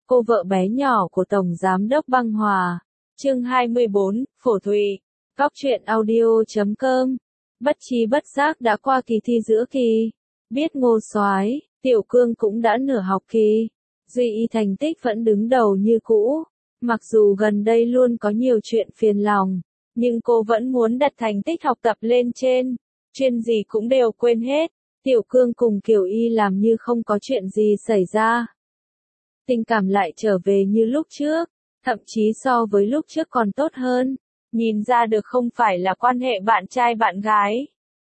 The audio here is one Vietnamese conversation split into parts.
cô vợ bé nhỏ của Tổng Giám đốc Băng Hòa. Chương 24, Phổ Thụy. Góc truyện audio.com. Bất chi bất giác đã qua kỳ thi giữa kỳ. Biết Ngô Soái, Tiểu Cương cũng đã nửa học kỳ. Duy Y thành tích vẫn đứng đầu như cũ. Mặc dù gần đây luôn có nhiều chuyện phiền lòng, nhưng cô vẫn muốn đặt thành tích học tập lên trên. Chuyên gì cũng đều quên hết. Tiểu Cương cùng Kiều Y làm như không có chuyện gì xảy ra. Tình cảm lại trở về như lúc trước, thậm chí so với lúc trước còn tốt hơn. Nhìn ra được không phải là quan hệ bạn trai bạn gái.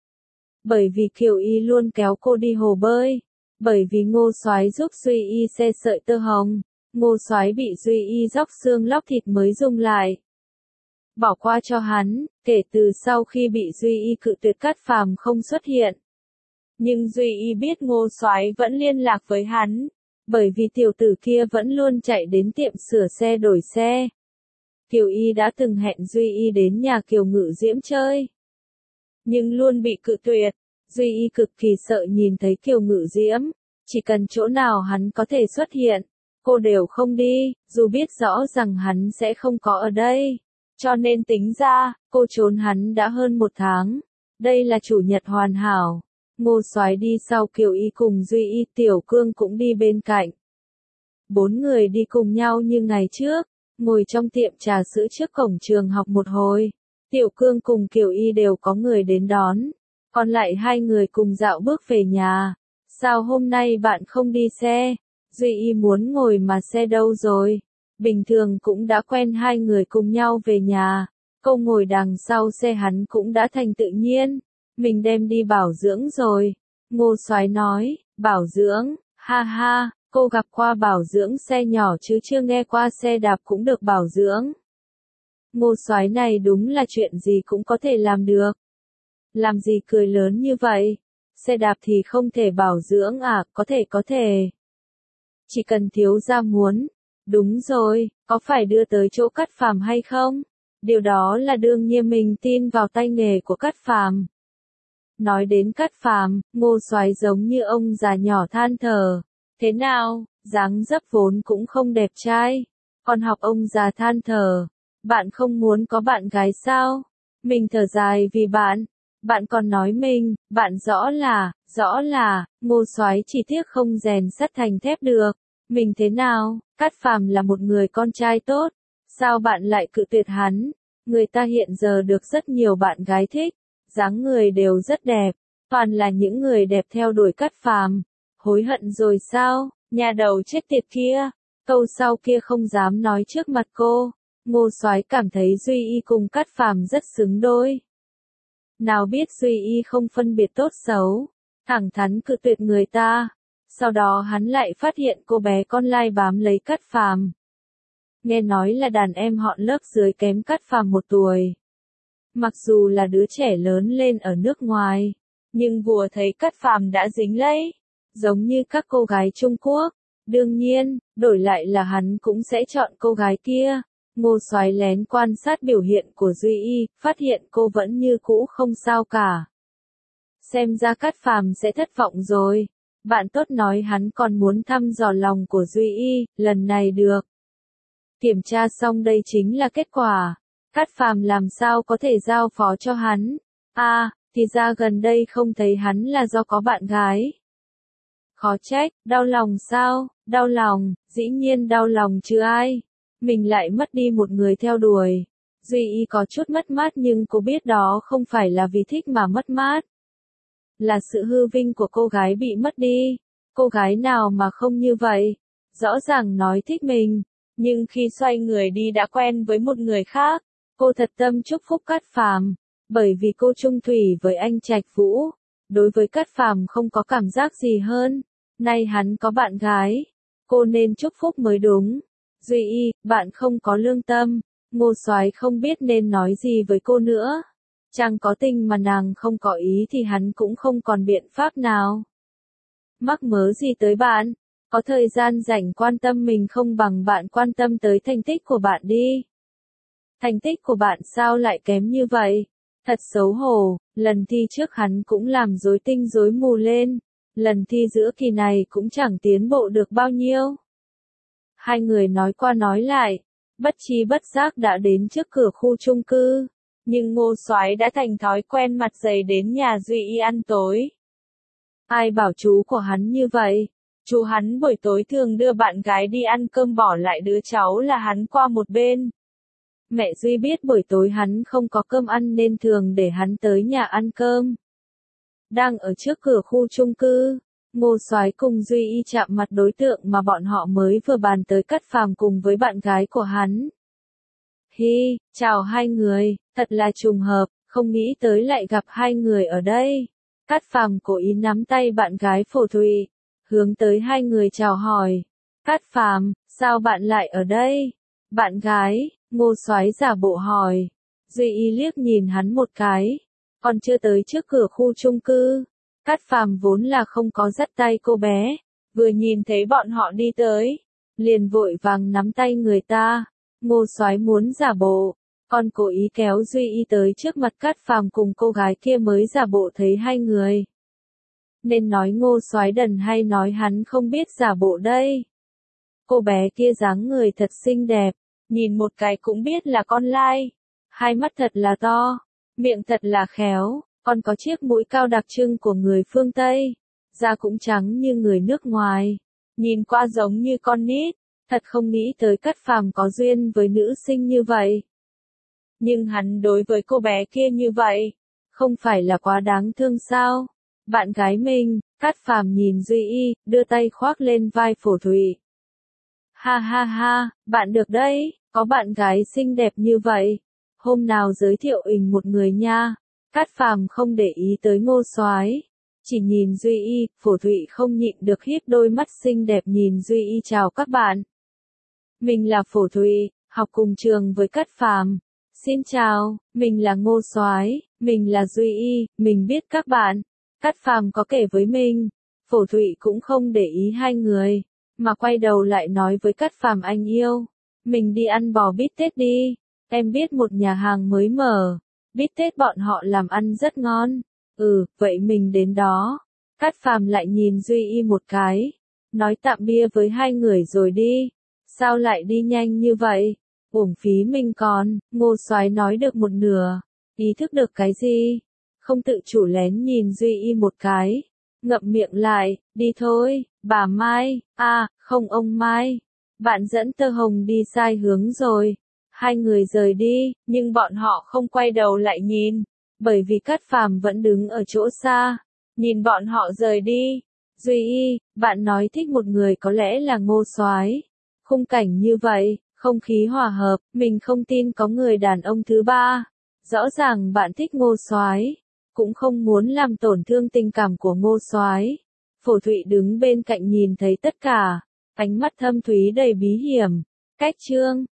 Bởi vì Kiều Y luôn kéo cô đi hồ bơi. Bởi vì Ngô Soái giúp Duy Y xe sợi tơ hồng. Ngô Soái bị Duy Y róc xương lóc thịt mới dùng lại. Bỏ qua cho hắn, kể từ sau khi bị Duy Y cự tuyệt Cát Phàm không xuất hiện. Nhưng Duy Y biết Ngô Soái vẫn liên lạc với hắn. Bởi vì tiểu tử kia vẫn luôn chạy đến tiệm sửa xe đổi xe. Kiều Y đã từng hẹn Duy Y đến nhà Kiều Ngự Diễm chơi. Nhưng luôn bị cự tuyệt. Duy Y cực kỳ sợ nhìn thấy Kiều Ngự Diễm. Chỉ cần chỗ nào hắn có thể xuất hiện, cô đều không đi, dù biết rõ rằng hắn sẽ không có ở đây. Cho nên tính ra, cô trốn hắn đã hơn 1 tháng. Đây là chủ nhật hoàn hảo. Ngô Soái đi sau Kiều Y cùng Duy Y, Tiểu Cương cũng đi bên cạnh. 4 người đi cùng nhau như ngày trước, ngồi trong tiệm trà sữa trước cổng trường học một hồi. Tiểu Cương cùng Kiều Y đều có người đến đón, còn lại 2 người cùng dạo bước về nhà. Sao hôm nay bạn không đi xe? Duy Y muốn ngồi mà xe đâu rồi? Bình thường cũng đã quen 2 người cùng nhau về nhà. Câu ngồi đằng sau xe hắn cũng đã thành tự nhiên. Mình đem đi bảo dưỡng rồi. Ngô Soái nói, bảo dưỡng, ha ha, cô gặp qua bảo dưỡng xe nhỏ chứ chưa nghe qua xe đạp cũng được bảo dưỡng. Ngô Soái này đúng là chuyện gì cũng có thể làm được. Làm gì cười lớn như vậy? Xe đạp thì không thể bảo dưỡng à? Có thể. Chỉ cần thiếu gia muốn. Đúng rồi, có phải đưa tới chỗ Cát Phàm hay không? Điều đó là đương nhiên, mình tin vào tay nghề của Cát Phàm. Nói đến Cát Phàm, Ngô Soái giống như ông già nhỏ than thở. Thế nào, dáng dấp vốn cũng không đẹp trai. Còn học ông già than thở. Bạn không muốn có bạn gái sao? Mình thở dài vì bạn. Bạn còn nói mình, bạn rõ là, Ngô Soái chỉ tiếc không rèn sắt thành thép được. Mình thế nào? Cát Phàm là một người con trai tốt. Sao bạn lại cự tuyệt hắn? Người ta hiện giờ được rất nhiều bạn gái thích. Dáng người đều rất đẹp. Toàn là những người đẹp theo đuổi Cát Phàm. Hối hận rồi sao? Nhà đầu chết tiệt kia. Câu sau kia không dám nói trước mặt cô. Ngô Soái cảm thấy Duy Y cùng Cát Phàm rất xứng đôi. Nào biết Duy Y không phân biệt tốt xấu. Thẳng thắn cự tuyệt người ta. Sau đó hắn lại phát hiện cô bé con lai bám lấy Cát Phàm. Nghe nói là đàn em họ lớp dưới kém Cát Phàm 1 tuổi. Mặc dù là đứa trẻ lớn lên ở nước ngoài, nhưng vừa thấy Cát Phàm đã dính lấy, giống như các cô gái Trung Quốc. Đương nhiên, đổi lại là hắn cũng sẽ chọn cô gái kia. Ngô Soái lén quan sát biểu hiện của Duy Y, phát hiện cô vẫn như cũ không sao cả. Xem ra Cát Phàm sẽ thất vọng rồi. Bạn tốt nói hắn còn muốn thăm dò lòng của Duy Y, lần này được. Kiểm tra xong đây chính là kết quả. Cát Phàm làm sao có thể giao phó cho hắn? Thì ra gần đây không thấy hắn là do có bạn gái. Khó trách, đau lòng sao? Đau lòng, dĩ nhiên đau lòng chứ ai. Mình lại mất đi một người theo đuổi. Duy Y có chút mất mát nhưng cô biết đó không phải là vì thích mà mất mát. Là sự hư vinh của cô gái bị mất đi. Cô gái nào mà không như vậy? Rõ ràng nói thích mình, nhưng khi xoay người đi đã quen với một người khác. Cô thật tâm chúc phúc Cát Phàm, bởi vì cô chung thủy với anh Trạch Vũ. Đối với Cát Phàm không có cảm giác gì hơn. Nay hắn có bạn gái, cô nên chúc phúc mới đúng. Duy Y, bạn không có lương tâm. Ngô Soái không biết nên nói gì với cô nữa. Chẳng có tình mà nàng không có ý thì hắn cũng không còn biện pháp nào. Mắc mớ gì tới bạn? Có thời gian rảnh quan tâm mình không bằng bạn quan tâm tới thành tích của bạn đi. Thành tích của bạn sao lại kém như vậy? Thật xấu hổ, lần thi trước hắn cũng làm rối tinh rối mù lên. Lần thi giữa kỳ này cũng chẳng tiến bộ được bao nhiêu. Hai người nói qua nói lại, bất tri bất giác đã đến trước cửa khu chung cư, nhưng Ngô Soái đã thành thói quen mặt dày đến nhà Duy Y ăn tối. Ai bảo chú của hắn như vậy? Chú hắn buổi tối thường đưa bạn gái đi ăn cơm bỏ lại đứa cháu là hắn qua một bên. Mẹ Duy biết buổi tối hắn không có cơm ăn nên thường để hắn tới nhà ăn cơm. Đang ở trước cửa khu chung cư, Ngô Soái cùng Duy Y chạm mặt đối tượng mà bọn họ mới vừa bàn tới Cát Phàm cùng với bạn gái của hắn. Hi, chào hai người, thật là trùng hợp, không nghĩ tới lại gặp hai người ở đây. Cát Phàm cố ý nắm tay bạn gái Phổ Thụy, hướng tới hai người chào hỏi. Cát Phàm, sao bạn lại ở đây? Bạn gái, Ngô Soái giả bộ hỏi. Duy Y liếc nhìn hắn một cái, còn chưa tới trước cửa khu chung cư. Cát Phàm vốn là không có dắt tay cô bé, vừa nhìn thấy bọn họ đi tới, liền vội vàng nắm tay người ta. Ngô Soái muốn giả bộ, còn cố ý kéo Duy Y tới trước mặt Cát Phàm cùng cô gái kia mới giả bộ thấy hai người. Nên nói Ngô Soái đần hay nói hắn không biết giả bộ đây? Cô bé kia dáng người thật xinh đẹp, nhìn một cái cũng biết là con lai. Hai mắt thật là to, miệng thật là khéo, còn có chiếc mũi cao đặc trưng của người phương Tây. Da cũng trắng như người nước ngoài, nhìn qua giống như con nít. Thật không nghĩ tới Cát Phàm có duyên với nữ sinh như vậy. Nhưng hắn đối với cô bé kia như vậy, không phải là quá đáng thương sao? Bạn gái mình, Cát Phàm nhìn Duy Y, đưa tay khoác lên vai Phổ Thụy. Ha ha ha, bạn được đấy, có bạn gái xinh đẹp như vậy. Hôm nào giới thiệu mình một người nha. Cát Phàm không để ý tới Ngô Soái, chỉ nhìn Duy Y. Phổ Thụy không nhịn được híp đôi mắt xinh đẹp nhìn Duy Y chào các bạn. Mình là Phổ Thụy, học cùng trường với Cát Phàm. Xin chào, mình là Ngô Soái, mình là Duy Y, mình biết các bạn. Cát Phàm có kể với mình. Phổ Thụy cũng không để ý hai người, mà quay đầu lại nói với Cát Phàm anh yêu. Mình đi ăn bò bít tết đi, em biết một nhà hàng mới mở. Bít tết bọn họ làm ăn rất ngon. Vậy mình đến đó. Cát Phàm lại nhìn Duy Y một cái, nói tạm biệt với hai người rồi đi. Sao lại đi nhanh như vậy? Uổng phí mình còn. Ngô Soái nói được một nửa, ý thức được cái gì? Không tự chủ lén nhìn Duy Y một cái, ngậm miệng lại, đi thôi, bà Mai, không ông Mai. Bạn dẫn Tơ Hồng đi sai hướng rồi. Hai người rời đi, nhưng bọn họ không quay đầu lại nhìn, bởi vì Cát Phàm vẫn đứng ở chỗ xa, nhìn bọn họ rời đi. Duy Y, bạn nói thích một người có lẽ là Ngô Soái. Khung cảnh như vậy, không khí hòa hợp, mình không tin có người đàn ông thứ ba. Rõ ràng bạn thích Ngô Soái, cũng không muốn làm tổn thương tình cảm của Ngô Soái. Phổ Thụy đứng bên cạnh nhìn thấy tất cả, ánh mắt thâm thúy đầy bí hiểm. Cách chương